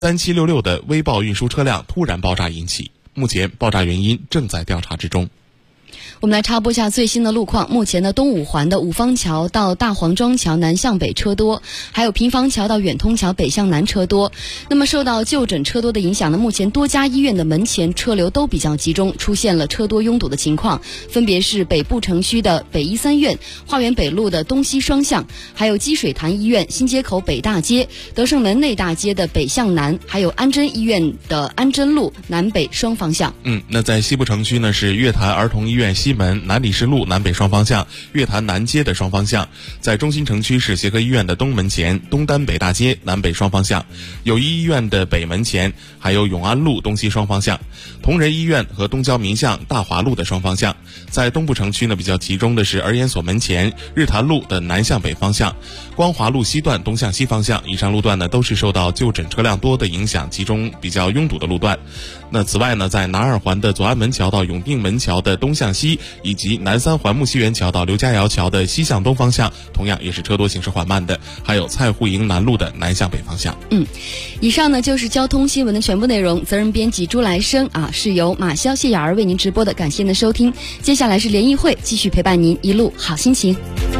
3766的微爆运输车辆突然爆炸引起，目前爆炸原因正在调查之中。 我们来插播一下最新的路况。目前的东五环的五方桥到大黄庄桥南向北车多，还有平房桥到远通桥北向南车多。那么受到就诊车多的影响呢，目前多家医院的门前车流都比较集中，出现了车多拥堵的情况，分别是北部城区的北医三院、花园北路的东西双向，还有积水潭医院新街口北大街、德胜门内大街的北向南，还有安贞医院的安贞路南北双方向。 那在西部城区呢，是月坛儿童医院西门、南礼士路南北双方向、月坛南街的双方向。在中心城区是协和医院的东门前、东单北大街南北双方向，友谊医院的北门前，还有永安路东西双方向，同仁医院和东郊民巷大华路的双方向。在东部城区呢，比较集中的是儿研所门前、日坛路的南向北方向、光华路西段东向西方向。以上路段呢，都是受到就诊车辆多的影响，集中比较拥堵的路段。那此外呢，在南二环的左安门桥到永定门桥的东向西，以及南三环木樨园桥到刘家窑桥的西向东方向，同样也是车多行驶缓慢的。还有蔡户营南路的南向北方向。 以上呢就是交通新闻的全部内容，责任编辑朱来生是由马潇、谢雅儿为您直播的，感谢您的收听。接下来是联谊会，继续陪伴您一路好心情。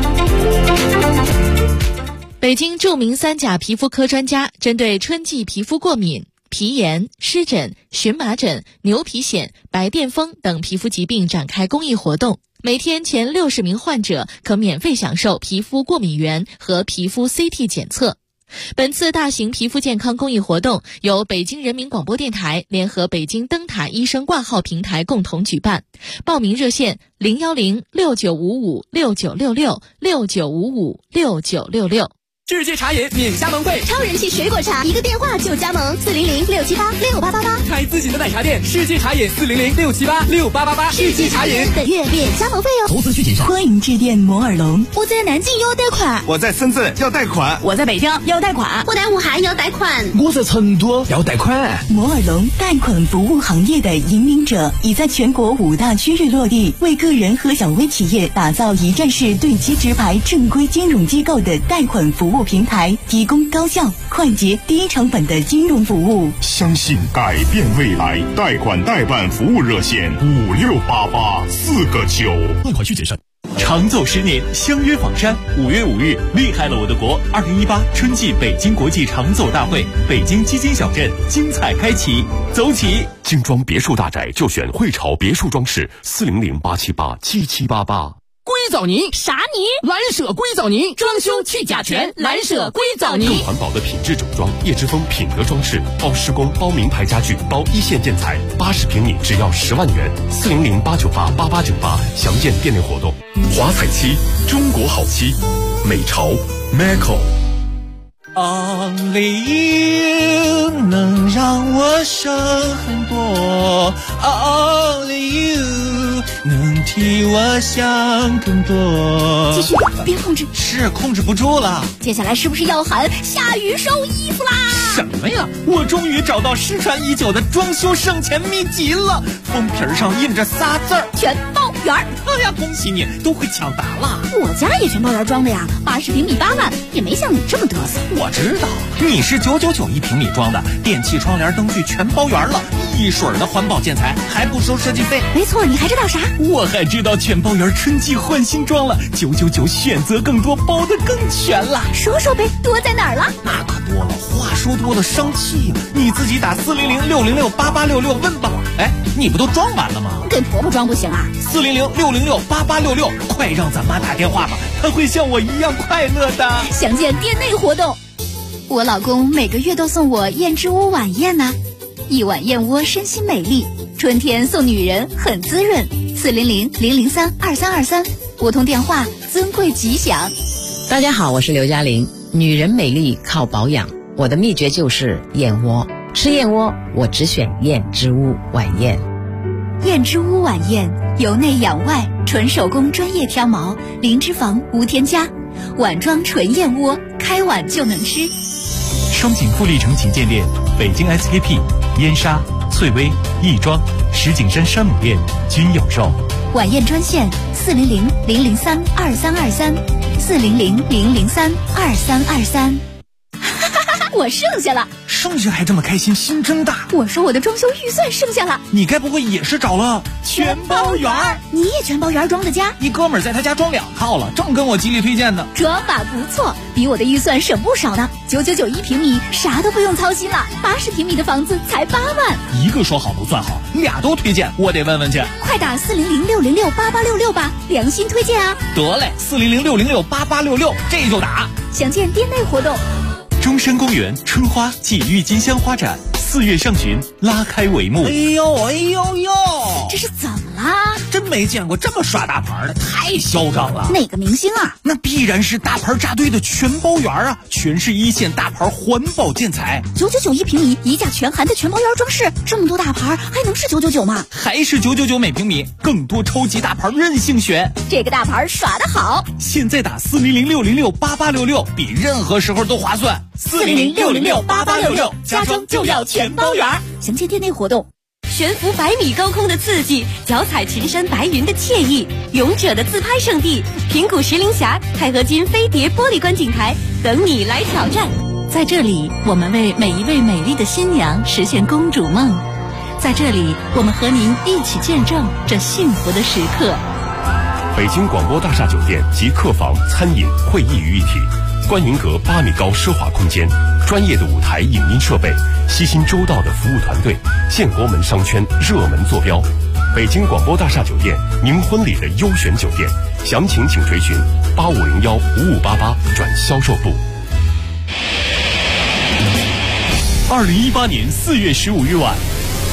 北京著名三甲皮肤科专家针对春季皮肤过敏、皮炎、湿疹、荨麻疹、牛皮癣、白癜风等皮肤疾病展开公益活动，每天前60名患者可免费享受皮肤过敏原和皮肤 CT 检测。本次大型皮肤健康公益活动由北京人民广播电台联合北京灯塔医生挂号平台共同举办，报名热线0106955696669556966。 世界茶饮免加盟会， 超人气水果茶，一个电话就加盟，400-678-6888， 开自己的奶茶店，世界茶饮400-678-6888，世界茶饮本月免加盟费哦。 投资需谨慎。 欢迎致电摩尔龙。 我在南京要贷款， 我在深圳要贷款， 我在北京要贷款， 我在武汉要贷款， 我在成都要贷款。 摩尔龙贷款服务行业的引领者，已在全国5大区域落地，为个人和小微企业打造一站式对接直排正规金融机构的贷款服务平台，提供高效、快捷、低成本的金融服务。 相信改变未来，贷款代办服务热线5688-4个9。 贷款需谨慎。长奏10年，相约访山。5月5日，厉害了我的国2018春季北京国际长奏大会，北京基金小镇精彩开启，走起！ 精装别墅大宅就选汇潮别墅装饰，400-878-7788。 硅藻泥啥泥？ 蓝舍硅藻泥，装修去甲醛，蓝舍硅藻泥。 更环保的品质整装，叶之峰品格装饰，包施工，包名牌家具，包一线建材，80平米只要10万元，400-898-8898，详见店内活动。华彩漆，中国好漆，美潮 Maco。Only you 能让我省很多 ，Only you 能替我想更多。 继续，别控制， 是控制不住了。 接下来是不是要喊下雨收衣服啦？ 什么呀？我终于找到失传已久的装修省钱秘籍了，封皮上印着仨字儿： 全包圆。 哎呀，恭喜你，都会抢答了。 我家也全包圆装的呀，80平米8万，也没像你这么嘚瑟。 我知道，你是999一平米装的，电器、窗帘、灯具全包圆了，一水儿的环保建材，还不收设计费。 没错，你还知道啥？ 我还知道全包圆春季换新装了，999选择更多，包得更全了。 说说呗，多在哪儿了？ 那可多了，话说多了生气呀！你自己打400-606-8866问吧。哎，你不都装完了吗？ 跟婆婆装不行啊 ？400-606-8866，快让咱妈打电话吧，她会像我一样快乐的。 详见店内活动。我老公每个月都送我燕之屋晚宴呢，一碗燕窝身心美丽，春天送女人很滋润。400-003-2323，拨通电话，尊贵吉祥。 大家好，我是刘嘉玲。女人美丽靠保养，我的秘诀就是燕窝。吃燕窝，我只选燕之屋晚宴。 燕之屋晚宴，由内养外，纯手工专业挑毛，零脂肪无添加，碗装纯燕窝，开碗就能吃。 双井富力城旗舰店、北京 SKP、燕莎、翠微、亦庄、石景山山姆店均有售。 晚宴专线400-003-2323，400-003-2323。我剩下了。 剩下还这么开心，心真大。 我说我的装修预算剩下了， 你该不会也是找了全包圆？你也全包圆装的家？ 一哥们儿在他家装2套了，正跟我极力推荐呢。 这法不错，比我的预算省不少呢。9991平米，啥都不用操心了。80平米的房子才8万。 一个说好不算好，俩都推荐，我得问问去。 快打40060688866吧，良心推荐啊！ 得嘞，40060688866，这就打。 详见店内活动。 中山公园春花暨郁金香花展4月上旬拉开帷幕。 哎呦， 这是怎么啦？ 真没见过这么耍大牌的，太嚣张了。 哪个明星啊？ 那必然是大牌扎堆的全包圆啊，全是1线大牌环保建材。 9991平米，一价全含的全包圆装饰，这么多大牌还能是999吗？ 还是999每平米，更多超级大牌任性选。 这个大牌耍得好， 现在打40060688866，比任何时候都划算。 40060688866，家装就要全包圆。详见店内活动。 悬浮100米高空的刺激，脚踩群山白云的惬意，勇者的自拍圣地平谷石林峡钛合金飞碟玻璃观景台等你来挑战。 在这里，我们为每一位美丽的新娘实现公主梦。在这里，我们和您一起见证这幸福的时刻。 北京广播大厦酒店集客房、餐饮、会议于一体，观云阁8米高奢华空间，专业的舞台影音设备，悉心周到的服务团队，现国门商圈热门坐标。北京广播大厦酒店，您婚礼的优选酒店，详情请垂询85015588转销售部。 2018年4月15日晚，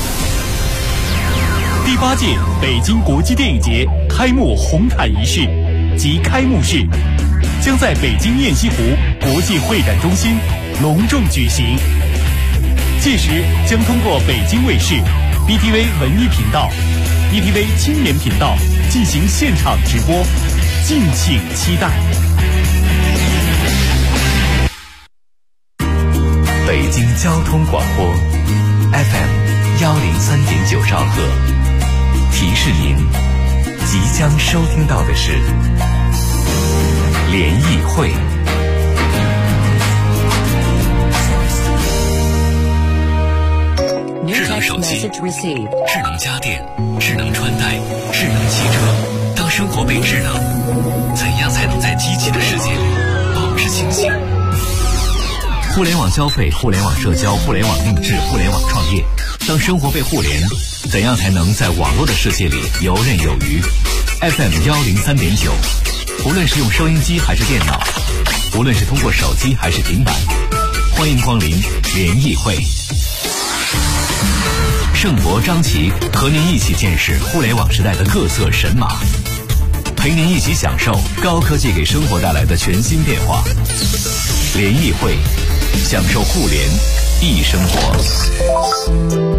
第8届北京国际电影节开幕红毯仪式及开幕式将在北京雁西湖国际会展中心隆重举行。届时将通过北京卫视、BTV 文艺频道、ETV 青年频道进行现场直播，敬请期待。 北京交通广播 FM 103.9兆赫，提示您即将收听到的是联谊会。智能手机、智能家电、智能穿戴、智能汽车，当生活被智能，怎样才能在机器的世界里保持清醒？互联网消费、互联网社交、互联网定制、互联网创业，当生活被互联，怎样才能在网络的世界里游刃有余？ FM 103.9，无论是用收音机还是电脑，无论是通过手机还是平板，欢迎光临联谊会。盛博、张琪和您一起见识互联网时代的各色神马，陪您一起享受高科技给生活带来的全新变化。联谊会，享受互联易生活。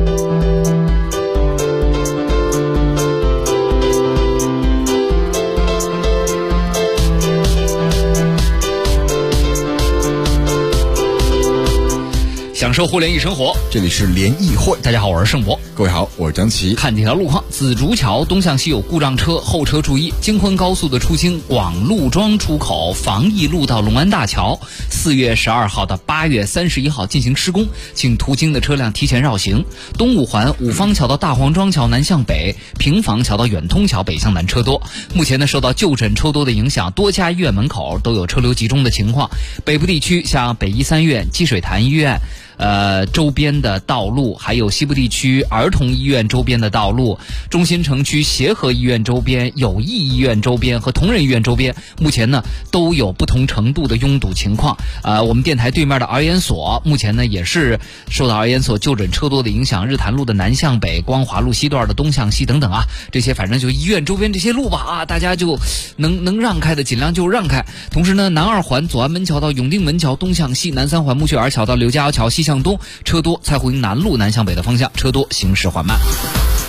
享受互联易生活，这里是联谊会。大家好，我是盛博。 各位好，我是张琪。 看这条路况，紫竹桥东向西有故障车，后车注意。京昆高速的出京广陆庄出口防疫路到龙安大桥，4月12号到8月31号进行施工，请途经的车辆提前绕行。东五环五方桥到大黄庄桥南向北，平房桥到远通桥北向南车多。目前呢，受到就诊车多的影响，多家医院门口都有车流集中的情况。北部地区像北医三院、积水潭医院周边的道路，还有西部地区儿童医院周边的道路，中心城区协和医院周边、友谊医院周边和同仁医院周边，目前呢都有不同程度的拥堵情况。我们电台对面的儿研所，目前呢也是受到儿研所就诊车多的影响，日坛路的南向北、光华路西段的东向西等等啊，这些反正就医院周边这些路吧啊，大家就能让开的尽量就让开。同时呢，南二环左安门桥到永定门桥东向西，南三环木樨园桥到刘家窑桥西向东车多，蔡湖营南路南向北的方向车多，行驶缓慢。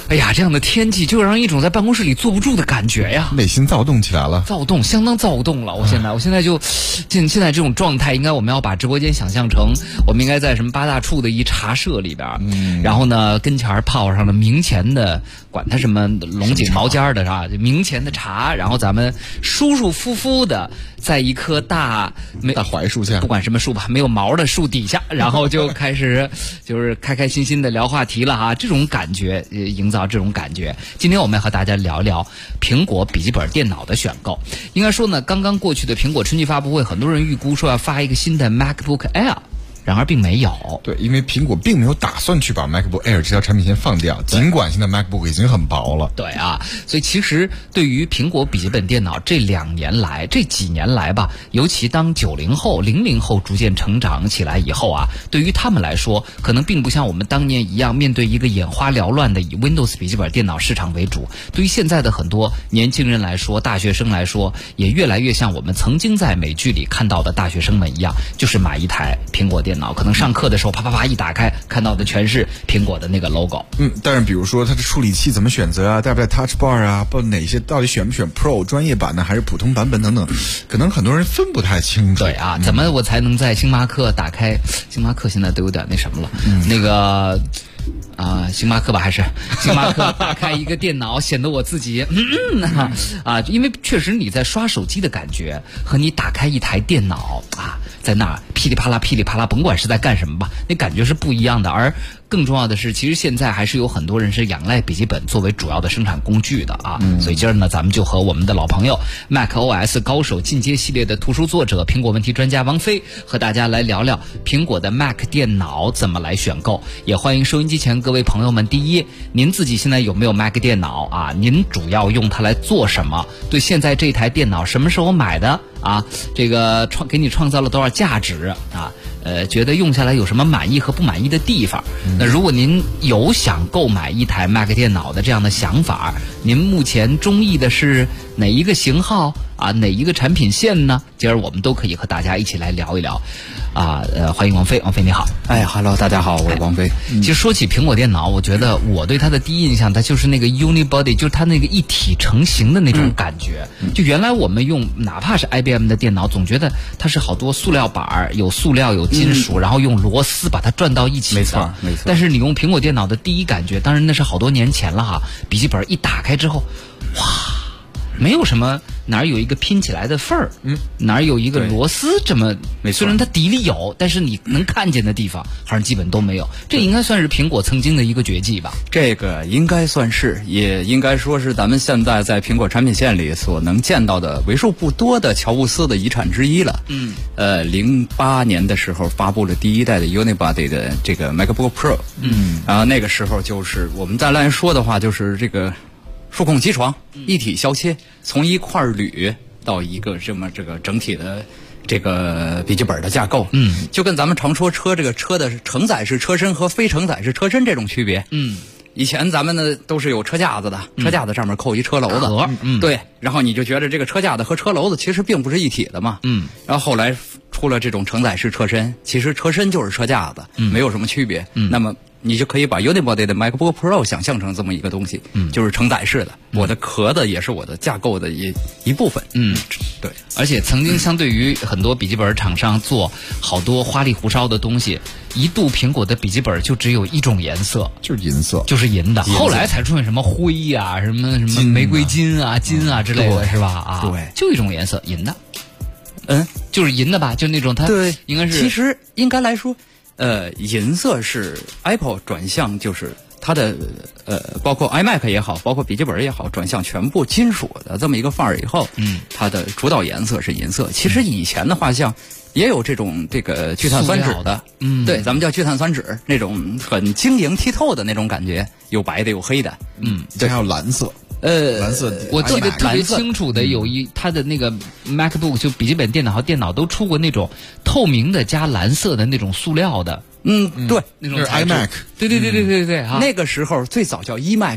哎呀，这样的天气就让人一种在办公室里坐不住的感觉呀， 内心躁动起来了， 相当躁动了。我现在就现在这种状态，应该我们要把直播间想象成我们应该在什么八大处的一茶社里边，然后呢跟前泡上了明前的，管它什么龙井毛尖的啥，明前的茶，然后咱们舒舒服服的在一棵大槐树下， 不管什么树吧，没有毛的树底下，然后就开始就是开开心心的聊话题了哈，这种感觉营造这种感觉。今天我们要和大家聊聊苹果笔记本电脑的选购。应该说呢，刚刚过去的苹果春季发布会，很多人预估说要发一个新的 MacBook Air，然而并没有。 对，因为苹果并没有打算去把 MacBook Air 这条产品线放掉，尽管现在 MacBook 已经很薄了。 对啊，所以其实对于苹果笔记本电脑这几年来吧，尤其当90后、00后逐渐成长起来以后啊，对于他们来说，可能并不像我们当年一样面对一个眼花缭乱的以 Windows 笔记本电脑市场为主。对于现在的很多年轻人来说，大学生来说，也越来越像我们曾经在美剧里看到的大学生们一样，就是买一台苹果电脑，可能上课的时候啪啪啪一打开，看到的全是苹果的那个 logo。 但是比如说它的处理器怎么选择啊，带不带 Touch Bar 啊，不哪些到底选不选 Pro 专业版的还是普通版本等等，可能很多人分不太清楚。 对啊，怎么我才能在星巴克打开？星巴克现在都有点那什么了，那个。星巴克吧，还是星巴克打开一个电脑，显得我自己因为确实你在刷手机的感觉和你打开一台电脑在那儿噼里啪啦噼里啪啦，甭管是在干什么吧，那感觉是不一样的。而更重要的是，其实现在还是有很多人是仰赖笔记本作为主要的生产工具的所以今儿呢，咱们就和我们的老朋友 macOS 高手进阶系列的图书作者、苹果问题专家王飞和大家来聊聊苹果的 Mac 电脑怎么来选购。也欢迎收音机前各位朋友们，第一，您自己现在有没有 Mac 电脑您主要用它来做什么？对现在这台电脑什么时候买的这个给你创造了多少价值觉得用下来有什么满意和不满意的地方？那如果您有想购买一台 Mac 电脑的这样的想法，您目前中意的是哪一个型号哪一个产品线呢？今儿我们都可以和大家一起来聊一聊欢迎王飞，王飞你好。 Hello， 大家好，我是王飞。 其实说起苹果电脑，我觉得我对它的第一印象，它就是那个 Unibody， 就是它那个一体成型的那种感觉。就原来我们用哪怕是 IBM 的电脑，总觉得它是好多塑料板，有塑料有金属，然后用螺丝把它转到一起的。 没错。 但是你用苹果电脑的第一感觉，当然那是好多年前了笔记本一打开之后，哇，没有什么哪儿有一个拼起来的缝儿，哪儿有一个螺丝这么，虽然它底里有，但是你能看见的地方好像基本都没有。这应该算是苹果曾经的一个绝技吧？ 这个应该算是，也应该说是咱们现在在苹果产品线里所能见到的为数不多的乔布斯的遗产之一了。08年的时候发布了第一代的 Unibody 的这个 MacBook Pro。然后那个时候就是我们再来说的话，就是这个数控机床一体削切，从一块铝到一个这个整体的这个笔记本的架构，就跟咱们常说这个车的承载式车身和非承载式车身这种区别。以前咱们呢都是有车架子的，车架子上面扣一车篓子，对，然后你就觉得这个车架子和车篓子其实并不是一体的嘛，然后后来出了这种承载式车身，其实车身就是车架子，没有什么区别。那么你就可以把 Unibody 的 MacBook Pro 想象成这么一个东西，就是承载式的，我的壳子也是我的架构的一部分。对。 而且曾经相对于很多笔记本厂商做好多花里胡哨的东西，一度苹果的笔记本就只有一种颜色， 就是银色， 就是银的。后来才出现什么灰什么玫瑰金金之类的，是吧？ 对， 就一种颜色，银的。就是银的吧？就那种它对， 应该是。 其实应该来说，银色是 Apple 转向，就是它的包括 iMac 也好，包括笔记本也好，转向全部金属的这么一个范儿以后，它的主导颜色是银色。其实以前的话，像也有这种这个聚碳酸酯的，对，咱们叫聚碳酸酯，那种很晶莹剔透的那种感觉，有白的有黑的， 对，还有蓝色。蓝色， 我记得特别清楚的有它的那个 MacBook 就笔记本电脑和电脑都出过那种透明的加蓝色的那种塑料的， 对， 那种 iMac， 对， 那个时候最早叫 eMac，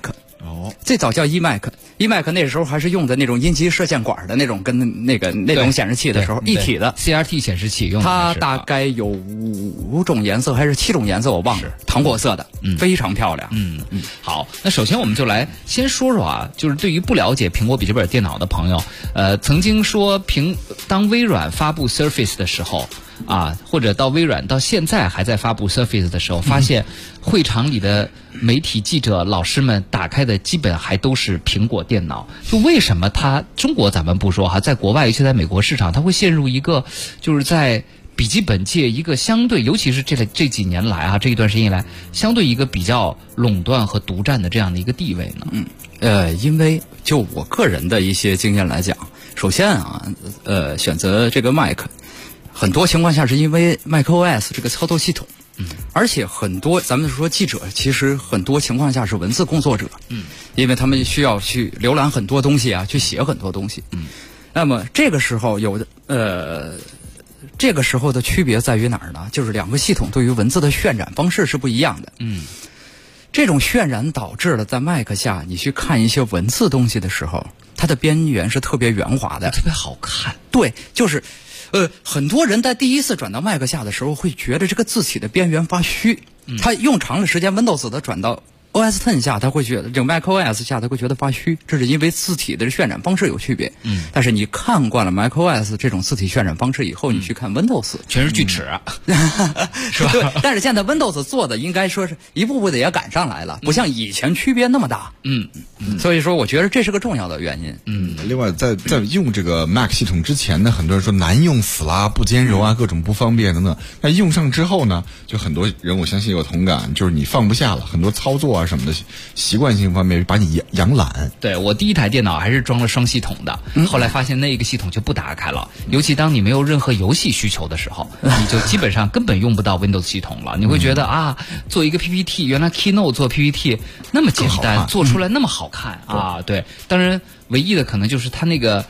最早叫 eMac 那时候还是用的那种阴极射线管的那种，跟那种显示器的时候一体的 CRT 显示器用的。 它大概有5种颜色还是7种颜色，我忘了，糖果色的，非常漂亮。 好，那首先我们就来先说说啊，就是对于不了解苹果笔记本电脑的朋友，曾经说当微软发布 Surface 的时候啊，或者到微软到现在还在发布 Surface 的时候，发现会场里的媒体记者老师们打开的基本还都是苹果电脑。就为什么中国咱们不说哈，在国外尤其在美国市场，它会陷入一个就是在笔记本界一个相对，尤其是这几年来啊，这一段时间以来，相对一个比较垄断和独占的这样的一个地位呢？ 因为就我个人的一些经验来讲，首先啊，选择这个 Mac， 很多情况下是因为 macOS 这个操作系统。而且很多咱们说记者，其实很多情况下是文字工作者，因为他们需要去浏览很多东西啊，去写很多东西。那么这个时候这个时候的区别在于哪儿呢？就是两个系统对于文字的渲染方式是不一样的。这种渲染导致了在 Mac 下你去看一些文字东西的时候，它的边缘是特别圆滑的， 特别好看。 对，就是很多人在第一次转到 Mac 下的时候会觉得这个字体的边缘发虚，他用长了时间 Windows 的转到OS X 下，他会觉得这个 macOS 下他会觉得发虚，这是因为字体的渲染方式有区别。但是你看惯了 macOS 这种字体渲染方式以后，你去看 Windows 全是锯齿，是吧？ 对，但是现在 Windows 做的应该说是一步步的也赶上来了，不像以前区别那么大。所以说我觉得这是个重要的原因。 另外在用这个 Mac 系统之前呢，很多人说难用死啦，不兼容啊，各种不方便等等。那用上之后呢，就很多人我相信有同感，就是你放不下了，很多操作啊什么的习惯性方面把你养懒。 对，我第一台电脑还是装了双系统的，后来发现那个系统就不打开了，尤其当你没有任何游戏需求的时候，你就基本上根本用不到 Windows 系统了。你会觉得做一个 PPT， 原来 Keynote 做 PPT 那么简单，做出来那么好看啊！对，当然唯一的可能就是它那个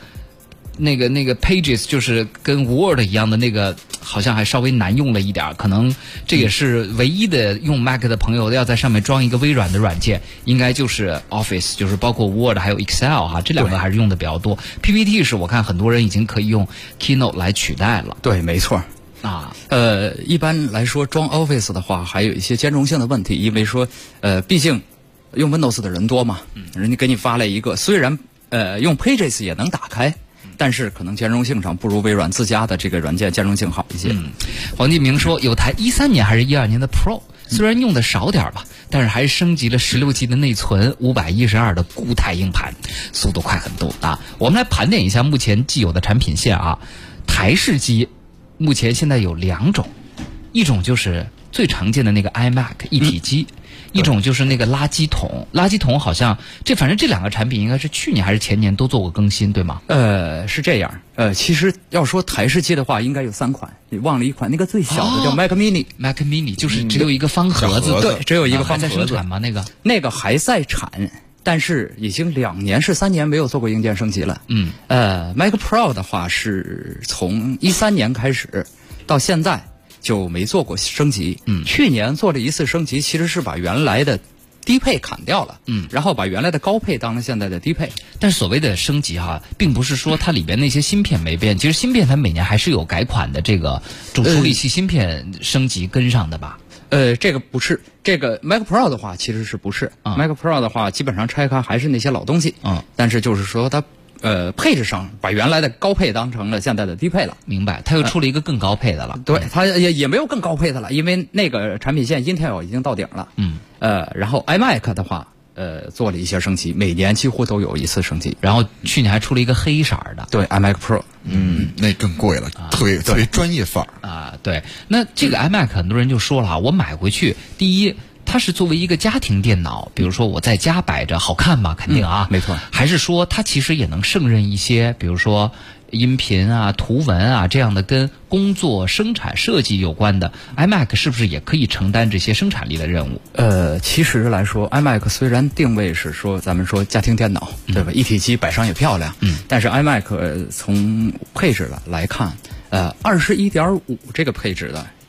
Pages 就是跟 Word 一样的那个，好像还稍微难用了一点，可能这也是唯一的用 Mac 的朋友要在上面装一个微软的软件，应该就是 Office， 就是包括 Word 还有 Excel 哈，这两个还是用的比较多。PPT 是我看很多人已经可以用 Keynote 来取代了。 对，没错。一般来说装 Office 的话还有一些兼容性的问题，因为说毕竟用 Windows 的人多嘛，人家给你发了一个，虽然用 Pages 也能打开，但是可能兼容性上不如微软自家的这个软件兼容性好一些。 黄继明说有台13年还是12年的 Pro， 虽然用的少点吧，但是还是升级了16G 的内存，512的固态硬盘，速度快很多啊。我们来盘点一下目前既有的产品线啊，台式机目前现在有2种，一种就是最常见的那个 iMac 一体机。一种就是那个垃圾桶好像反正这两个产品应该是去年还是前年都做过更新，对吗？ 是这样。其实要说台式机的话，应该有3款，你忘了一款，那个最小的叫 Mac Mini。Mac Mini 就是只有一个方盒子， 对，只有一个方盒子。 还在生产吗？ 那个还在产，但是已经2年是3年没有做过硬件升级了。Mac Pro 的话是从13年开始到现在就没做过升级。去年做了一次升级，其实是把原来的低配砍掉了，然后把原来的高配当了现在的低配。 但是所谓的升级并不是说它里边那些芯片没变，其实芯片它每年还是有改款的，这个主处理器芯片升级跟上的吧？ 这个不是，这个 Mac Pro 的话其实是不是？Mac Pro 的话基本上拆开还是那些老东西，但是就是说它配置上把原来的高配当成了现在的低配了。 明白，它又出了一个更高配的了。 对，它也没有更高配的了，因为那个产品线 Intel 已经到顶了。然后 iMac 的话，做了一些升级，每年几乎都有一次升级。 然后去年还出了一个黑色的， 对 iMac Pro， 那更贵了，特别专业范儿啊。对，那这个 iMac 很多人就说了我买回去，第一，它是作为一个家庭电脑，比如说我在家摆着好看嘛，肯定没错。 还是说它其实也能胜任一些，比如说音频图文这样的跟工作、生产、设计有关的 iMac 是不是也可以承担这些生产力的任务？ 其实来说 iMac 虽然定位是说咱们说家庭电脑，对吧？一体机摆上也漂亮，但是 iMac 从配置来看，21.5这个配置的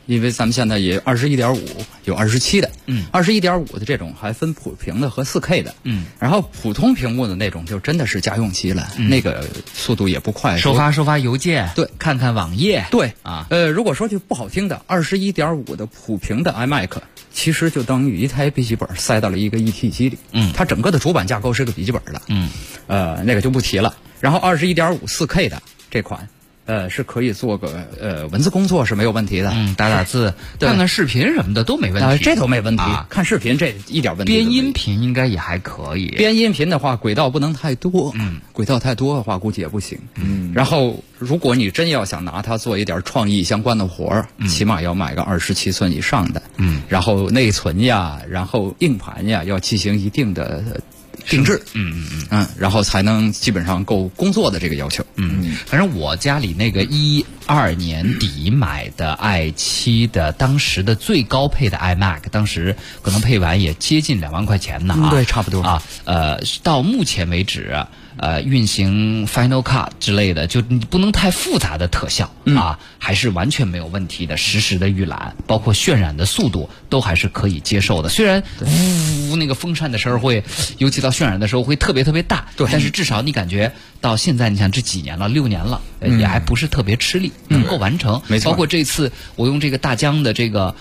因为咱们现在也21.5有27的，21.5的这种还分普屏的和4K 的，然后普通屏幕的那种就真的是家用机了，那个速度也不快， 收发邮件， 对， 看看网页， 对啊，如果说句不好听的，21.5的普屏的 iMac， 其实就等于一台笔记本塞到了一个1T 机里，它整个的主板架构是个笔记本的，那个就不提了。然后21.5 4K 的这款。是可以做个文字工作是没有问题的， 打字、看看视频什么的都没问题， 这都没问题。看视频这一点问题。 编音频应该也还可以。 编音频的话，轨道不能太多，轨道太多的话估计也不行。然后如果你真要想拿它做一点创意相关的活儿，起码要买个27寸以上的，然后内存呀，然后硬盘呀，要进行一定的定制，然后才能基本上够工作的这个要求。 反正我家里那个12年底买的i7的，当时的最高配的 iMac， 当时可能配完也接近2万块钱呢对，差不多啊。到目前为止，运行 Final Cut 之类的，就你不能太复杂的特效还是完全没有问题的，实时的预览，包括渲染的速度都还是可以接受的。虽然那个风扇的时候会，尤其到渲染的时候会特别特别大，但是至少你感觉到现在，你想这几年了，6年了，也还不是特别吃力，能够完成。 没错， 包括这次我用这个大疆的这个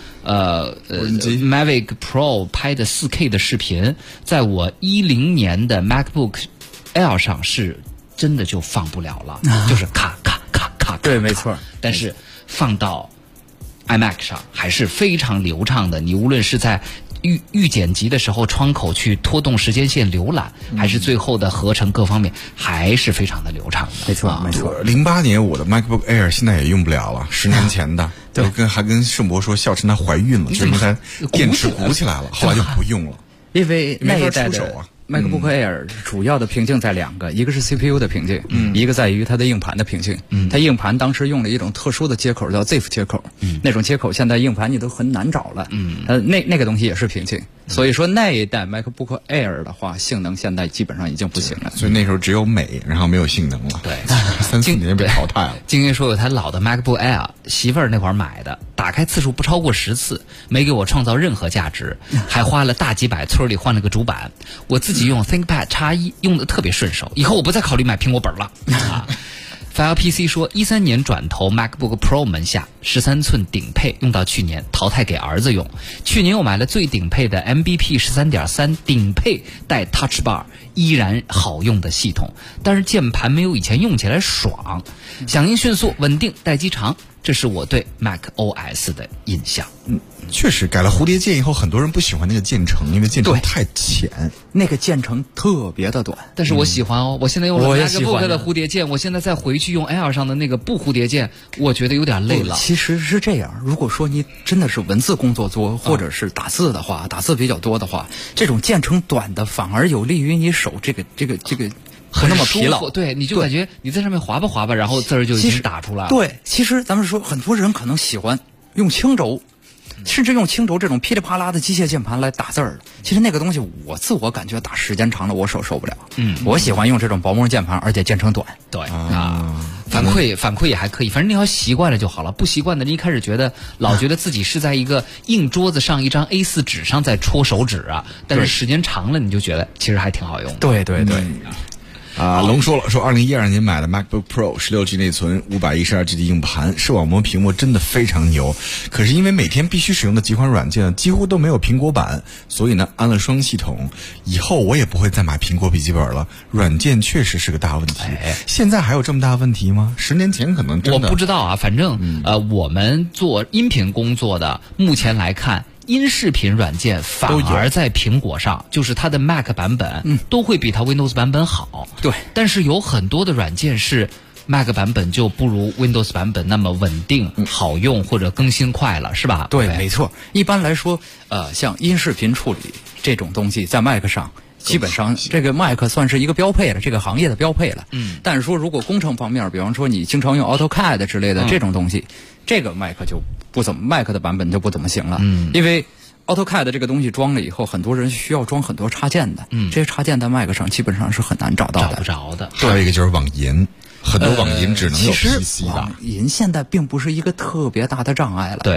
Mavic Pro 拍的4K 的视频，在我10年的 MacBook Air 上是真的就放不了了，就是咔咔咔咔。 对，没错。 但是放到 iMac 上还是非常流畅的。你无论是在预剪辑的时候，窗口去拖动时间线浏览，还是最后的合成各方面，还是非常的流畅的。 没错，没错。 08年我的 MacBook Air 现在也用不了了，10年前的。对，还跟盛博说，笑称她怀孕了，就是因为它电池鼓起来了，后来就不用了， 因为那一代的 MacBook Air 主要的瓶颈在2个，一个是 CPU 的瓶颈，一个在于它的硬盘的瓶颈。它硬盘当时用了一种特殊的接口叫 ZIF 接口，那种接口现在硬盘你都很难找了。那个东西也是瓶颈。所以说那一代 MacBook Air 的话，性能现在基本上已经不行了。 所以那时候只有美，然后没有性能了。 对 ，3、4年被淘汰了。 今天说有台老的 MacBook Air， 媳妇儿那会儿买的，打开次数不超过10次，没给我创造任何价值，还花了大几百，村里换了个主板。我自己用 ThinkPad X1 用的特别顺手，以后我不再考虑买苹果本了。FilePC 说，13年转投 MacBook Pro 门下，13寸顶配用到去年淘汰给儿子用。去年我买了最顶配的 MBP 13.3顶配带 Touch Bar， 依然好用的系统，但是键盘没有以前用起来爽，响应迅速、稳定、待机长，这是我对 macOS 的印象。 确实改了蝴蝶键以后，很多人不喜欢那个键程，因为键程太浅， 那个键程特别的短。 但是我喜欢哦，我现在用了 MacBook 的蝴蝶键，我现在再回去用 Air 上的那个不蝴蝶键，我觉得有点累了。 其实是这样，如果说你真的是文字工作多，或者是打字的话，打字比较多的话，这种键程短的反而有利于你手这个不那么疲劳。 对，你就感觉你在上面划吧划吧，然后字儿就已经打出来了。 对，其实咱们说很多人可能喜欢用轻轴。甚至用轻轴这种噼里啪啦的机械键盘来打字儿，其实那个东西我自我感觉打时间长了我手受不了。我喜欢用这种薄膜键盘，而且键程短。 对反馈也还可以，反正你要习惯了就好了。不习惯的，你一开始老觉得自己是在一个硬桌子上一张 A4 纸上在戳手指啊，但是时间长了你就觉得其实还挺好用的。 对对对。 龙说了，说2012年买的 MacBook Pro 16G 内存512G 的硬盘，视网膜屏幕真的非常牛。可是因为每天必须使用的几款软件几乎都没有苹果版，所以呢安了双系统。以后我也不会再买苹果笔记本了，软件确实是个大问题。现在还有这么大问题吗？10年前可能真的。 我不知道啊，反正我们做音频工作的，目前来看。音视频软件反而在苹果上，就是它的 Mac 版本都会比它 Windows 版本好。 对， 但是有很多的软件是 Mac 版本就不如 Windows 版本那么稳定、好用或者更新快了，是吧？ 对，没错。一般来说，像音视频处理这种东西，在 Mac 上。基本上这个 Mac 算是一个标配了，这个行业的标配了。但是说如果工程方面，比方说你经常用 AutoCAD 之类的这种东西，这个 Mac 就不怎么 Mac 的版本就不怎么行了。因为 AutoCAD 这个东西装了以后，很多人需要装很多插件的。这些插件在 Mac 上基本上是很难找到的。 找不着的。 还有一个就是网银，很多网银只能有 PC 的。 网银现在并不是一个特别大的障碍了。 对。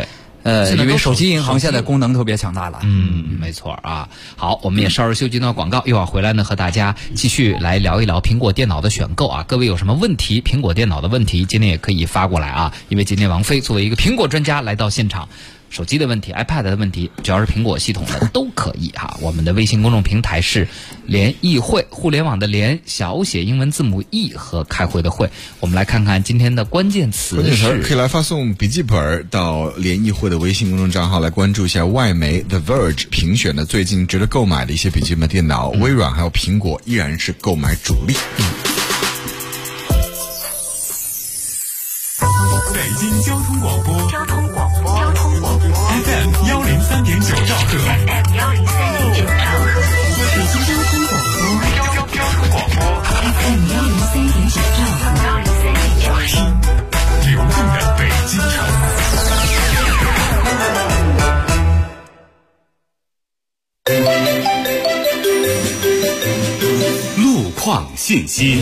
因为手机银行现在功能特别强大了。 没错啊。好，我们也稍事休息到广告，一会儿回来呢，和大家继续来聊一聊苹果电脑的选购啊。各位有什么问题，苹果电脑的问题，今天也可以发过来啊。因为今天王菲作为一个苹果专家来到现场。手机的问题 iPad 的问题，只要是苹果系统的都可以哈。我们的微信公众平台是联谊会，互联网的联，小写英文字母 E 和开会的会。我们来看看今天的关键词是， 可以来发送笔记本到联谊会的微信公众账号来关注一下外媒 The Verge 评选的最近值得购买的一些笔记本电脑，微软还有苹果依然是购买主力。 北京交通广播FM 103.9兆赫，北京交通广播 FM 103.9兆赫，听流动的北京城。路况信息。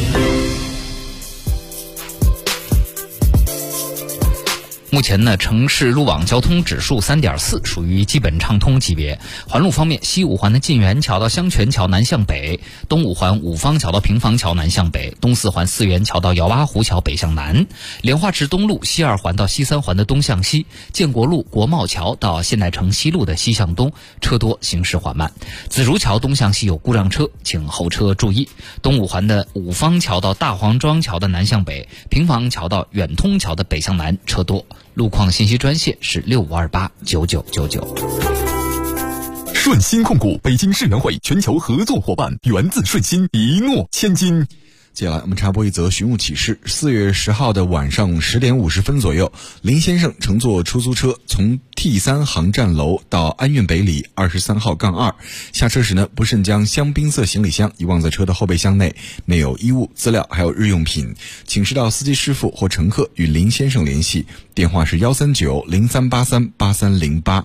目前呢，城市路网交通指数3.4，属于基本畅通级别。环路方面，西五环的晋源桥到香泉桥南向北，东五环五方桥到平房桥南向北，东四环四元桥到姚洼湖桥北向南，莲花池东路西二环到西三环的东向西，建国路国贸桥到现代城西路的西向东，车多，行驶缓慢。紫竹桥东向西有故障车，请后车注意。东五环的五方桥到大黄庄桥的南向北，平房桥到远通桥的北向南，车多。路况信息专线是65289999。 顺鑫控股北京世能会全球合作伙伴，源自顺鑫，一诺千金。 接下来我们插播一则寻物启事。4月10号的晚上10点50分左右，林先生乘坐出租车从 T3 航站楼到安运北里23号-2，下车时呢，不慎将香槟色行李箱遗忘在车的后备箱内，内有衣物、资料还有日用品，请示到司机师傅或乘客与林先生联系，电话是139-0383-8308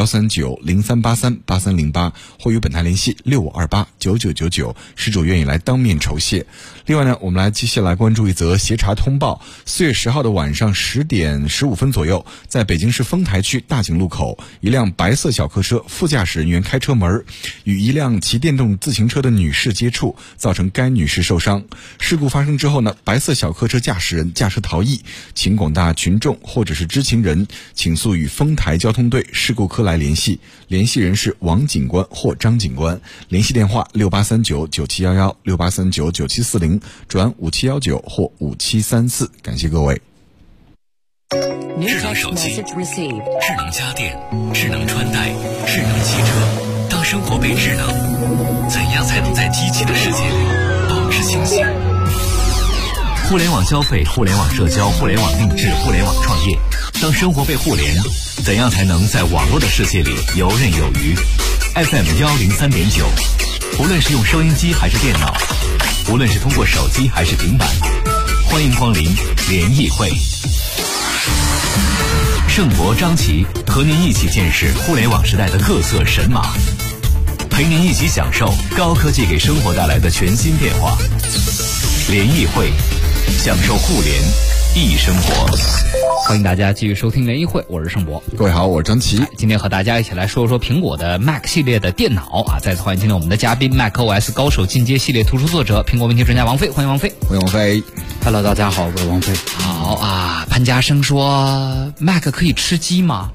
139-0383-8308，或与本台联系65289999，失主愿意来当面酬谢。另外呢，我们来接下来关注一则协查通报。4月10号的晚上10点15分左右，在北京市丰台区大井路口，一辆白色小客车副驾驶人员开车门与一辆骑电动自行车的女士接触，造成该女士受伤。事故发生之后呢，白色小客车驾驶人驾车逃逸，请广大群众或者是知情人请速与丰台交通队事故科来联系，联系人是王警官或张警官，联系电话68399711 68399740转5719或5734，感谢各位。 智能手机、智能家电、智能穿戴、智能汽车，当生活被智能，怎样才能在机器的世界里保持清醒？互联网消费、互联网社交、互联网定制、互联网创业，当生活被互联，怎样才能在网络的世界里游刃有余？ FM 103.9，无论是用收音机还是电脑，无论是通过手机还是平板，欢迎光临联谊会。盛博、张琪和您一起见识互联网时代的各色神马，陪您一起享受高科技给生活带来的全新变化。联谊会，享受互联易生活。 欢迎大家继续收听联谊会，我是盛博。 各位好，我是张琪。 今天和大家一起来说说苹果的 Mac 系列的电脑啊！再次欢迎今天我们的嘉宾 macOS 高手进阶系列图书作者、苹果问题专家王飞，欢迎王飞。 欢迎王飞。 Hello， 大家好，我是王飞。 好啊，潘家生说 Mac 可以吃鸡吗？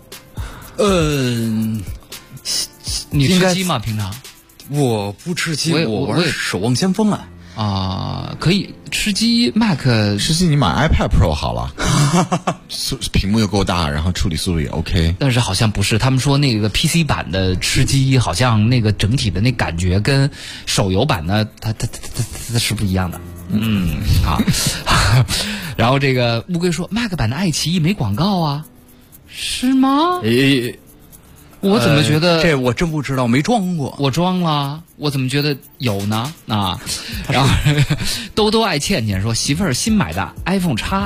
你吃鸡吗？平常？ 我不吃鸡，我玩守望先锋啊。 可以吃鸡 Mac 吃鸡，你买 iPad Pro 好了，屏幕又够大，然后处理速度也 OK。 但是好像不是，他们说那个 PC 版的吃鸡好像那个整体的那感觉跟手游版的它是不一样的。好。然后这个乌龟说 Mac 版的爱奇艺没广告啊，是吗？我怎么觉得这我真不知道，没装过。 我装了，我怎么觉得有呢？然后兜兜爱倩倩说，媳妇儿新买的 iPhone X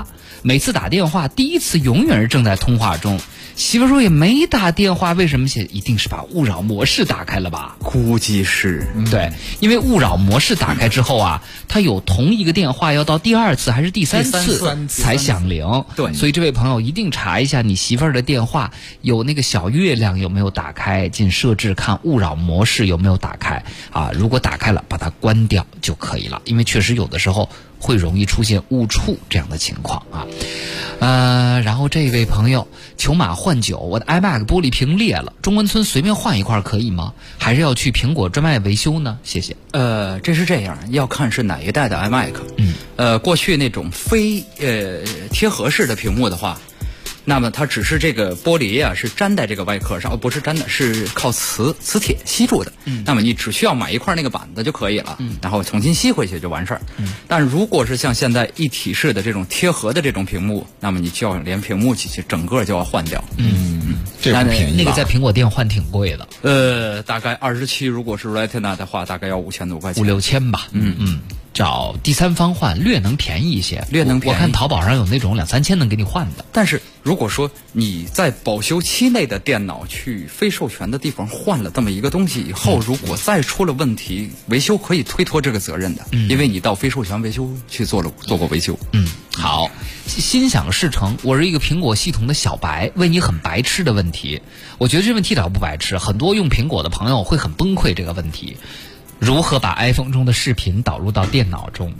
每次打电话第一次永远是正在通话中。媳妇说也没打电话，为什么写？一定是把勿扰模式打开了吧？ 估计是。 对，因为勿扰模式打开之后啊，它有同一个电话要到第2次还是第3次才响铃。 对， 所以这位朋友一定查一下你媳妇儿的电话有那个小月亮有没有打开，进设置看勿扰模式有没有打开啊？如果打开了，把它关掉就可以了，因为确实有的时候会容易出现误触这样的情况啊。然后这位朋友求马换酒，我的 iMac 玻璃屏裂了，中关村随便换一块可以吗？还是要去苹果专卖维修呢？谢谢。 这是这样，要看是哪一代的 iMac。过去那种非贴合式的屏幕的话，那么它只是这个玻璃啊是粘在这个外壳上，不是粘的，是靠磁铁吸住的。那么你只需要买一块那个板子就可以了，然后重新吸回去就完事儿。但如果是像现在一体式的这种贴合的这种屏幕，那么你就要连屏幕机器整个就要换掉。 这不便宜吧？ 那个在苹果店换挺贵的。大概27，如果是 Retina 的话，大概要5000多块钱 ，5、6千吧。找第三方换略能便宜一些，我看淘宝上有那种2、3千能给你换的。 但是如果说你在保修期内的电脑去非授权的地方换了这么一个东西以后，如果再出了问题，维修可以推脱这个责任的，因为你到非授权维修去做过维修。 好，心想事成。我是一个苹果系统的小白，问你很白痴的问题。我觉得这问题倒不白痴，很多用苹果的朋友会很崩溃这个问题。如何把 iPhone 中的视频导入到电脑中？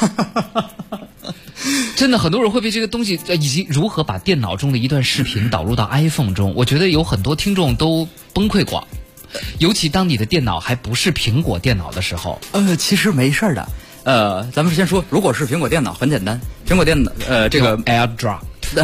真的很多人会被这个东西，以及如何把电脑中的一段视频导入到 iPhone 中，我觉得有很多听众都崩溃过，尤其当你的电脑还不是苹果电脑的时候。 其实没事的。咱们先说，如果是苹果电脑很简单，苹果电脑这个 AirDrop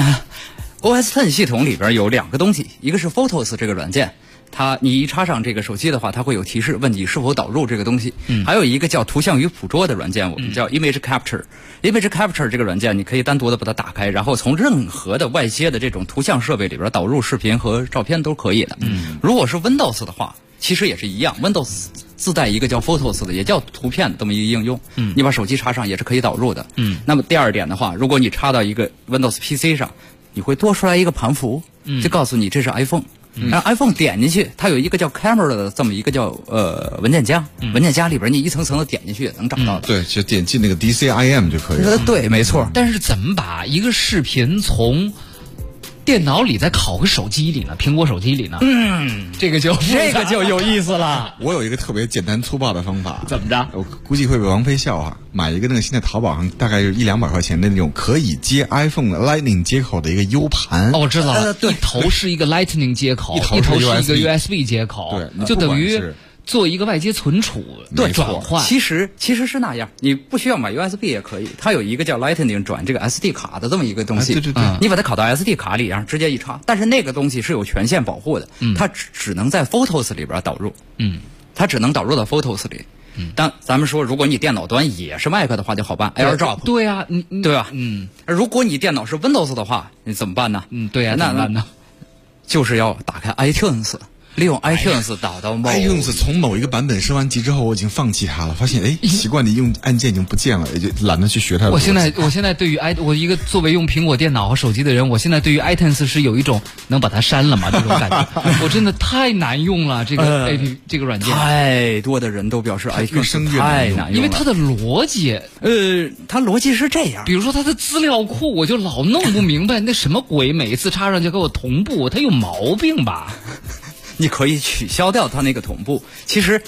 OS X 系统里边有2个东西，一个是 Photos 这个软件。你一插上这个手机的话，它会有提示问你是否导入这个东西。还有一个叫图像与捕捉的软件，我们叫 Image Capture。Image Capture 这个软件，你可以单独的把它打开，然后从任何的外接的这种图像设备里边导入视频和照片都可以的。如果是 Windows 的话，其实也是一样 ，Windows 自带一个叫 Photos 的，也叫图片的这么一个应用。你把手机插上也是可以导入的。那么第二点的话，如果你插到一个 Windows PC 上，你会多出来一个盘符，就告诉你这是 iPhone。然后 iPhone 点进去，它有一个叫 Camera 的这么一个叫文件夹，文件夹里边你一层层的点进去也能找到的。 对，就点进那个 DCIM 就可以了。 对，没错。 但是怎么把一个视频从电脑里再拷回手机里呢？苹果手机里呢？这个就有意思了。 我有一个特别简单粗暴的方法。 怎么着？ 我估计会被王菲笑话。买一个那个现在淘宝上大概是100-200块钱的那种可以接 iPhone Lightning 接口的一个 U 盘。 我知道了。一头是一个 Lightning 接口，一头是一个 USB 接口， 对， 就等于做一个外接存储的转换。 其实是那样，你不需要买 USB 也可以，它有一个叫 Lightning 转这个 SD 卡的这么一个东西。 对， 你把它拷到 SD 卡里，然后直接一插。但是那个东西是有权限保护的，它只能在 Photos 里边导入。它只能导入到 Photos 里。但咱们说，如果你电脑端也是 Mac 的话，就好办 AirDrop。 对啊， 对吧？如果你电脑是 Windows 的话，你怎么办呢？ 对啊，怎么办呢？ 就是要打开 iTunes。利用 iTunes 导到 iTunes 从某一个版本升完级之后，我已经放弃它了，发现习惯里用按键已经不见了，也就懒得去学它了。 我现在对于我一个作为用苹果电脑和手机的人，我现在对于 iTunes 是有一种能把它删了吗这种感觉。我真的太难用了，这个 APP 这个软件。 太多的人都表示 iTunes 太难用了， 因为它的逻辑， 它逻辑是这样， 比如说它的资料库，我就老弄不明白那什么鬼，每一次插上就给我同步，它有毛病吧？ 你可以取消掉它那个同步。其实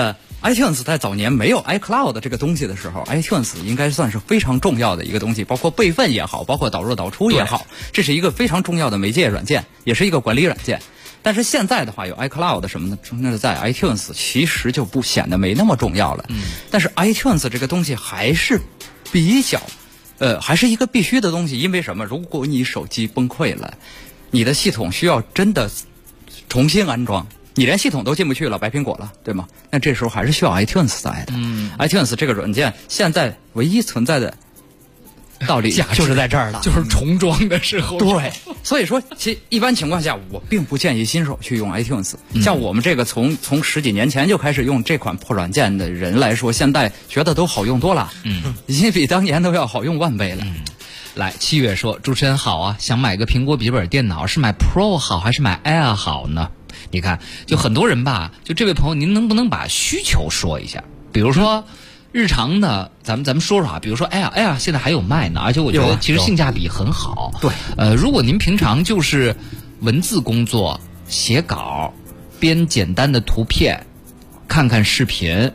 iTunes 在早年没有 iCloud 这个东西的时候， iTunes 应该算是非常重要的一个东西，包括备份也好，包括导入导出也好，这是一个非常重要的媒介软件，也是一个管理软件。但是现在的话有 iCloud 什么的，那在 iTunes 其实就不显得没那么重要了。但是 iTunes 这个东西还是比较还是一个必须的东西。因为什么？如果你手机崩溃了，你的系统需要真的重新安装，你连系统都进不去了，白苹果了，对吗？那这时候还是需要 iTunes 在的。iTunes 这个软件现在唯一存在的道理就是在这儿了， 就是重装的时候。 对，所以说其一般情况下，我并不建议新手去用 iTunes。像我们这个从10几年前就开始用这款破软件的人来说，现在觉得都好用多了，已经比当年都要好用10000倍了。 来，7月说，主持人好啊，想买个苹果笔记本电脑，是买 Pro 好还是买 Air 好呢？你看，就很多人吧，就这位朋友，您能不能把需求说一下？比如说，日常的，咱们说说啊，比如说 Air 现在还有卖呢，而且我觉得其实性价比很好。 对， 如果您平常就是文字工作、写稿、编简单的图片、看看视频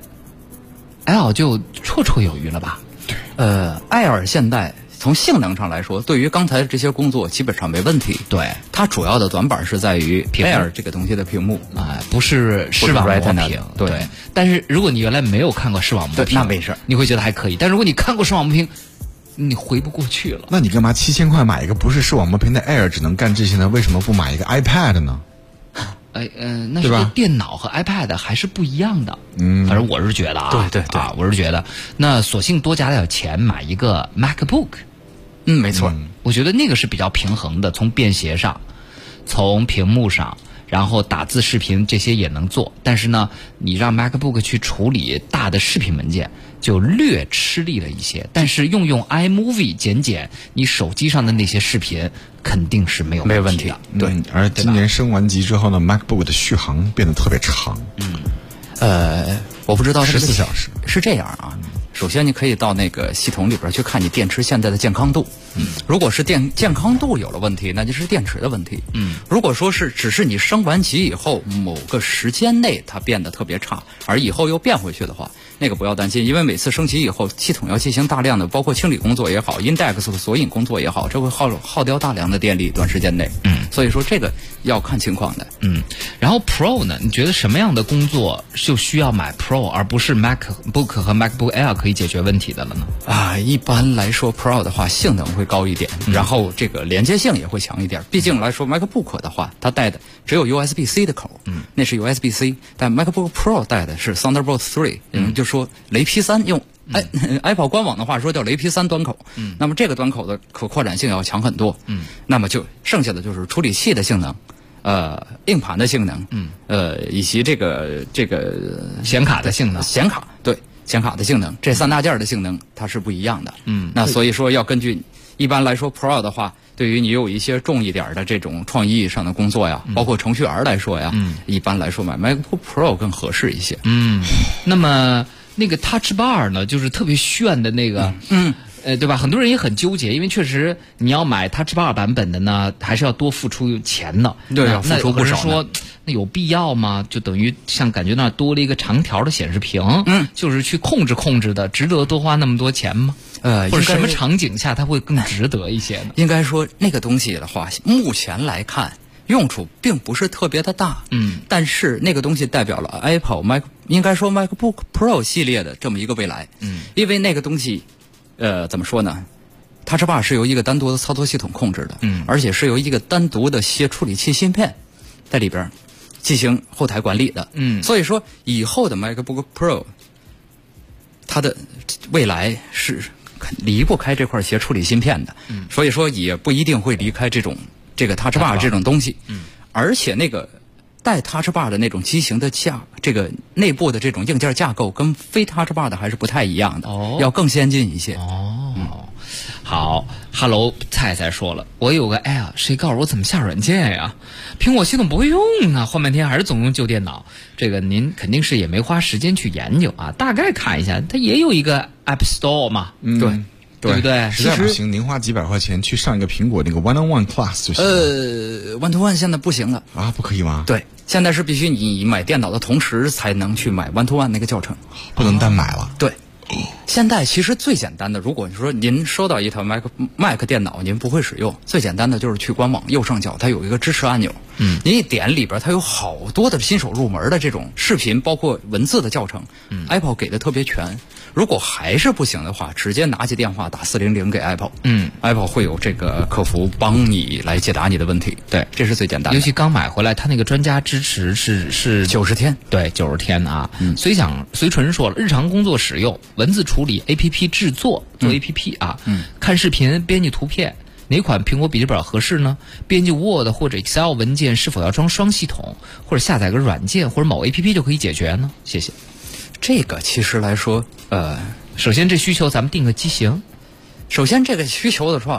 ，Air 就绰绰有余了吧？ 对，Air 现在从性能上来说，对于刚才这些工作基本上没问题。 对， 它主要的短板是在于 Air 这个东西的屏幕啊，不是视网膜屏。对，但是如果你原来没有看过视网膜屏， 那没事， 你会觉得还可以。但如果你看过视网膜屏，你回不过去了。 那你干嘛7000块买一个不是视网膜屏的 Air 只能干这些呢？为什么不买一个 iPad 呢？ 那是电脑和 iPad 还是不一样的。反正我是觉得啊， 对我是觉得，那索性多加点钱买一个 MacBook。 没错， 我觉得那个是比较平衡的，从便携上，从屏幕上，然后打字、视频这些也能做。但是呢，你让 MacBook 去处理大的视频文件，就略吃力了一些。但是用 iMovie 剪你手机上的那些视频，肯定是没有问题的。 对，而今年升完级之后呢 ，MacBook 的续航变得特别长。 我不知道 14小时是这样啊。首先，你可以到那个系统里边去看你电池现在的健康度。如果是健康度有了问题，那就是电池的问题。如果说是只是你升完级以后某个时间内它变得特别差，而以后又变回去的话，那个不要担心，因为每次升级以后，系统要进行大量的包括清理工作也好 ，index 的索引工作也好，这会耗掉大量的电力，短时间内。所以说这个要看情况的。 然后 Pro 呢？你觉得什么样的工作就需要买 Pro， 而不是 MacBook 和 MacBook Air 可以解决问题的了呢？ 一般来说 Pro 的话性能会高一点，然后这个连接性也会强一点。毕竟来说 MacBook 的话，它带的只有 USB-C 的口，那是 USB-C， 但 MacBook Pro 带的是 Thunderbolt 3，就说雷劈3用。Apple 官网的话说叫雷劈3端口，那么这个端口的可扩展性要强很多，那么就剩下的就是处理器的性能，硬盘的性能，以及这个显卡的性能， 显卡的性能，这3大件的性能它是不一样的。那所以说要根据，一般来说 Pro 的话，对于你有一些重一点的这种创意上的工作呀，包括程序员来说呀，一般来说买 MacBook Pro 更合适一些。 那么那个 Touch Bar 呢，就是特别炫的那个，对吧？很多人也很纠结，因为确实你要买 Touch Bar 版本的呢，还是要多付出钱的。 对，要付出不少。 说那有必要吗？就等于像感觉那多了一个长条的显示屏，就是去控制的，值得多花那么多钱吗？或者什么场景下它会更值得一些呢？ 应该说那个东西的话，目前来看用处并不是特别的大，但是那个东西代表了 Apple 应该说 MacBook Pro 系列的这么一个未来，因为那个东西，怎么说呢 ？Touch Bar 是由一个单独的操作系统控制的，而且是由一个单独的处理器芯片在里边进行后台管理的，所以说以后的 MacBook Pro 它的未来是离不开这块处理芯片的，所以说也不一定会离开这个 Touch Bar 这种东西，而且那个带 Touch Bar 的那种机型的这个内部的这种硬件架构跟非 Touch Bar 的还是不太一样的，要更先进一些。 好 ，Hello 菜说了，我有个 Air， 谁告诉我怎么下软件呀？苹果系统不会用啊，换半天还是总用旧电脑。这个您肯定是也没花时间去研究啊，大概看一下，它也有一个 App Store 嘛，对不对？ 实在不行，您花几百块钱去上一个苹果那个 One-on-One Class 就行了。 One-to-One 现在不行了啊，不可以吗？ 对，现在是必须你买电脑的同时才能去买 One-to-One 那个教程， 不能单买了。 对。现在其实最简单的，如果你说您收到一台 Mac 电脑，您不会使用，最简单的就是去官网右上角它有一个支持按钮，您一点里边它有好多的新手入门的这种视频，包括文字的教程，Apple 给的特别全。如果还是不行的话，直接拿起电话打400给 Apple，Apple 会有这个客服帮你来解答你的问题。对，这是最简单的。 尤其刚买回来，它那个专家支持是 90天， 对，90天啊。随纯说了，日常工作使用，文字处理 APP 制作做 APP 啊，看视频编辑图片，哪款苹果笔记本合适呢？编辑 Word 或者 Excel 文件是否要装双系统，或者下载个软件或者某 APP 就可以解决呢？谢谢。 这个其实来说， 首先这需求咱们定个机型。 首先这个需求的话，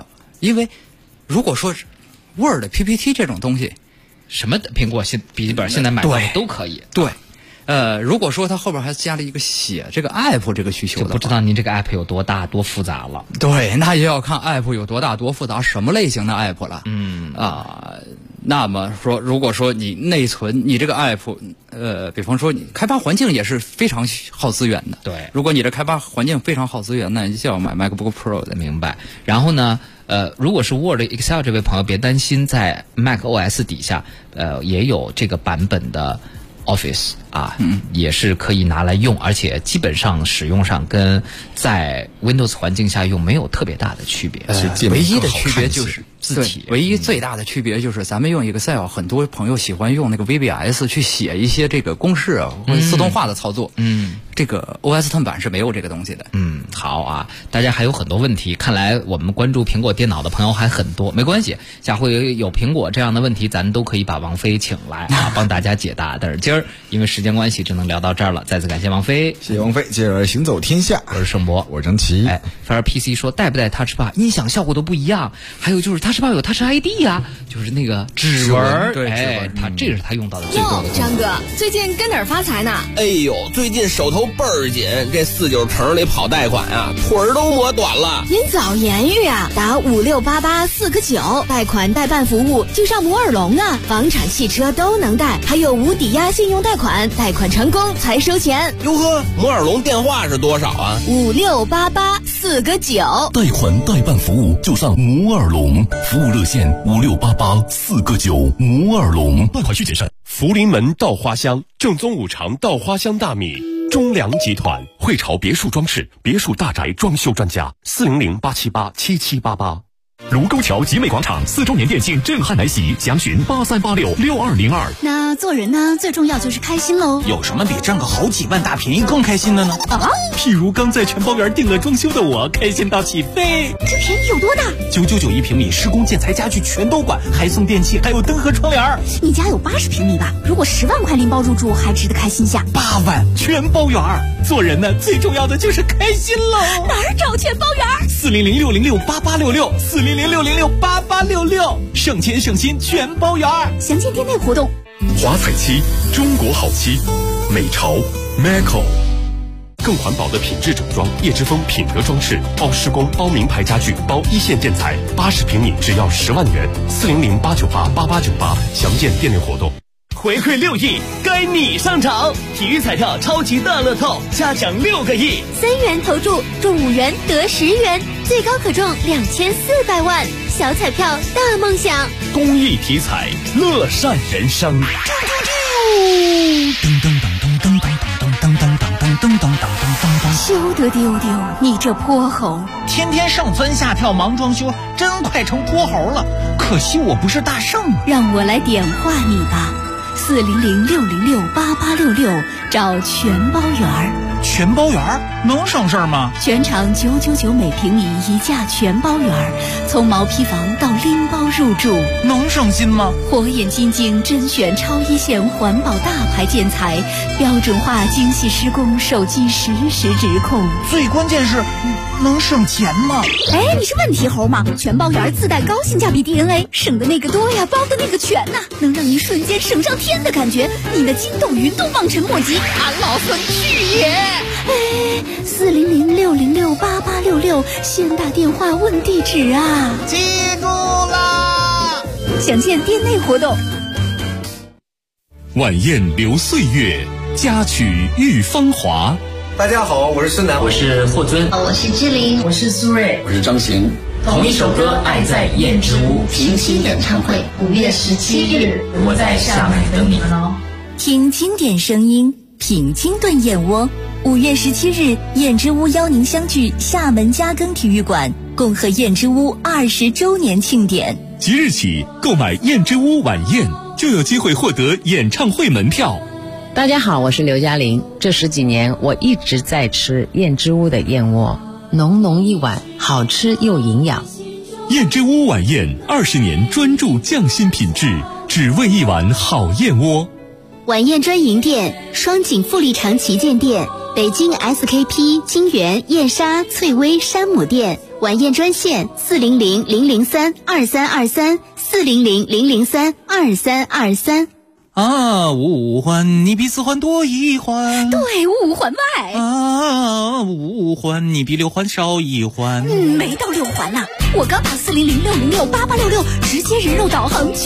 因为如果说 Word、PPT 这种东西， 什么苹果笔记本现在买的都可以。 对。如果说它后边还加了一个写这个 app 这个需求的话， 就不知道您这个 app 有多大多复杂了。 对，那也要看 app 有多大多复杂，什么类型的 app 了。那么说，如果说你内存，你这个 app，比方说你开发环境也是非常耗资源的。 对， 如果你的开发环境非常耗资源，那你就要买 MacBook Pro 的。 明白。然后呢，如果是 Word、Excel 这位朋友别担心，在 Mac OS 底下，也有这个版本的 Office 啊，也是可以拿来用，而且基本上使用上跟在 Windows 环境下用没有特别大的区别。 唯一的区别就是字体，唯一最大的区别就是咱们用 Excel， 很多朋友喜欢用那个 VBS 去写一些这个公式啊，或者自动化的操作。这个 OS X 版是没有这个东西的。 好啊，大家还有很多问题，看来我们关注苹果电脑的朋友还很多，没关系，下回有苹果这样的问题，咱都可以把王菲请来啊，帮大家解答。但是今儿因为时间关系，只能聊到这儿了。再次感谢王菲， 谢谢王菲。接着行走天下， 我是盛博， 我是张琪。 反而 PC 说带不带 Touch Bar， 音响效果都不一样。还有就是 Touch Bar 有 Touch ID 呀，就是那个指纹， 对， 这是他用到的最多的。 张哥，最近跟哪儿发财呢？ 哎呦，最近手头倍儿紧，这49城里跑贷款啊，腿儿都磨短了。 您早言语啊，打5688-4个9，贷款代办服务就上摩尔龙啊，房产、汽车都能贷，还有无抵押信用贷款，贷款成功才收钱。 哟呵，摩尔龙电话是多少啊 ？5688-4个9， 贷款代办服务就上摩尔龙，服务热线5688-4个9，摩尔龙，贷款需谨慎。 福临门稻花香，正宗五常稻花香大米。中粮集团汇潮别墅装饰、别墅大宅装修专家，400-878-7788。卢沟桥集美广场4周年店庆震撼来袭，详询83866202。 那做人呢，最重要就是开心喽。 有什么比挣个好几万大便宜更开心的呢？譬如刚在全包园订了装修的我，开心到起飞。 这便宜有多大 ？999一平米，施工建材家具全都管，还送电器，还有灯和窗帘。 你家有80平米吧？如果10万块拎包入住，还值得开心下。 8万全包园。做人呢，最重要的就是开心喽。 哪儿找全包园 ？400-606-8866，400-606-8866，省钱省心全包园。 详见店内活动。 华彩漆，中国好漆，美潮 Maco。 更环保的品质整装，叶之峰品德装饰，包施工、包名牌家具、包一线建材，80平米只要10万元，400-898-8898，详见店内活动。 回馈6亿，该你上场！体育彩票超级大乐透，加奖6个亿 ，3元投注，中5元得10元，最高可中2400万。小彩票大梦想， 公益体彩，乐善人生。 休得丢丢，你这泼猴！ 天天上蹿下跳忙装修，真快成泼猴了。可惜我不是大圣啊！ 让我来点化你吧。400-606-8866，找全包园。 全包园能省事儿吗？ 全场999每平米一价全包园，从毛坯房到拎包入住， 能省心吗？ 火眼金睛甄选超一线环保大牌建材，标准化精细施工，手机实时直控。 最关键是能省钱吗？ 哎，你是问题猴吗？全包园自带高性价比 DNA， 省的那个多呀，包的那个全呐，能让你瞬间省上天的感觉，你的筋斗云都望尘莫及。 俺老孙去也！ 哎，400-606-8866，先打电话问地址啊！ 记住啦！ 详见店内活动。 晚宴留岁月，佳曲遇芳华。 大家好，我是孙楠， 我是霍尊， 我是志玲， 我是苏芮， 我是张行。 同一首歌，爱在燕之屋平期演唱会，5月17日， 我在厦门等你们哦。 听经典声音，品经炖燕窝。5月17日，燕之屋邀您相聚厦门嘉庚体育馆，共贺燕之屋20周年庆典。 即日起购买燕之屋晚宴，就有机会获得演唱会门票。 大家好，我是刘嘉玲。这10几年，我一直在吃燕之屋的燕窝，浓浓一碗，好吃又营养。 燕之屋晚宴20年专注匠心品质，只为一碗好燕窝。 晚宴专营店：双井富力城旗舰店、北京 SKP 金源燕莎翠微山姆店、 晚宴专线400-003-2323，400-003-2323。 啊，五环你比四环多一环， 对，五环外啊，五环你比六环少一环。 没到6环呢，我刚打400-606-8866，直接人肉导航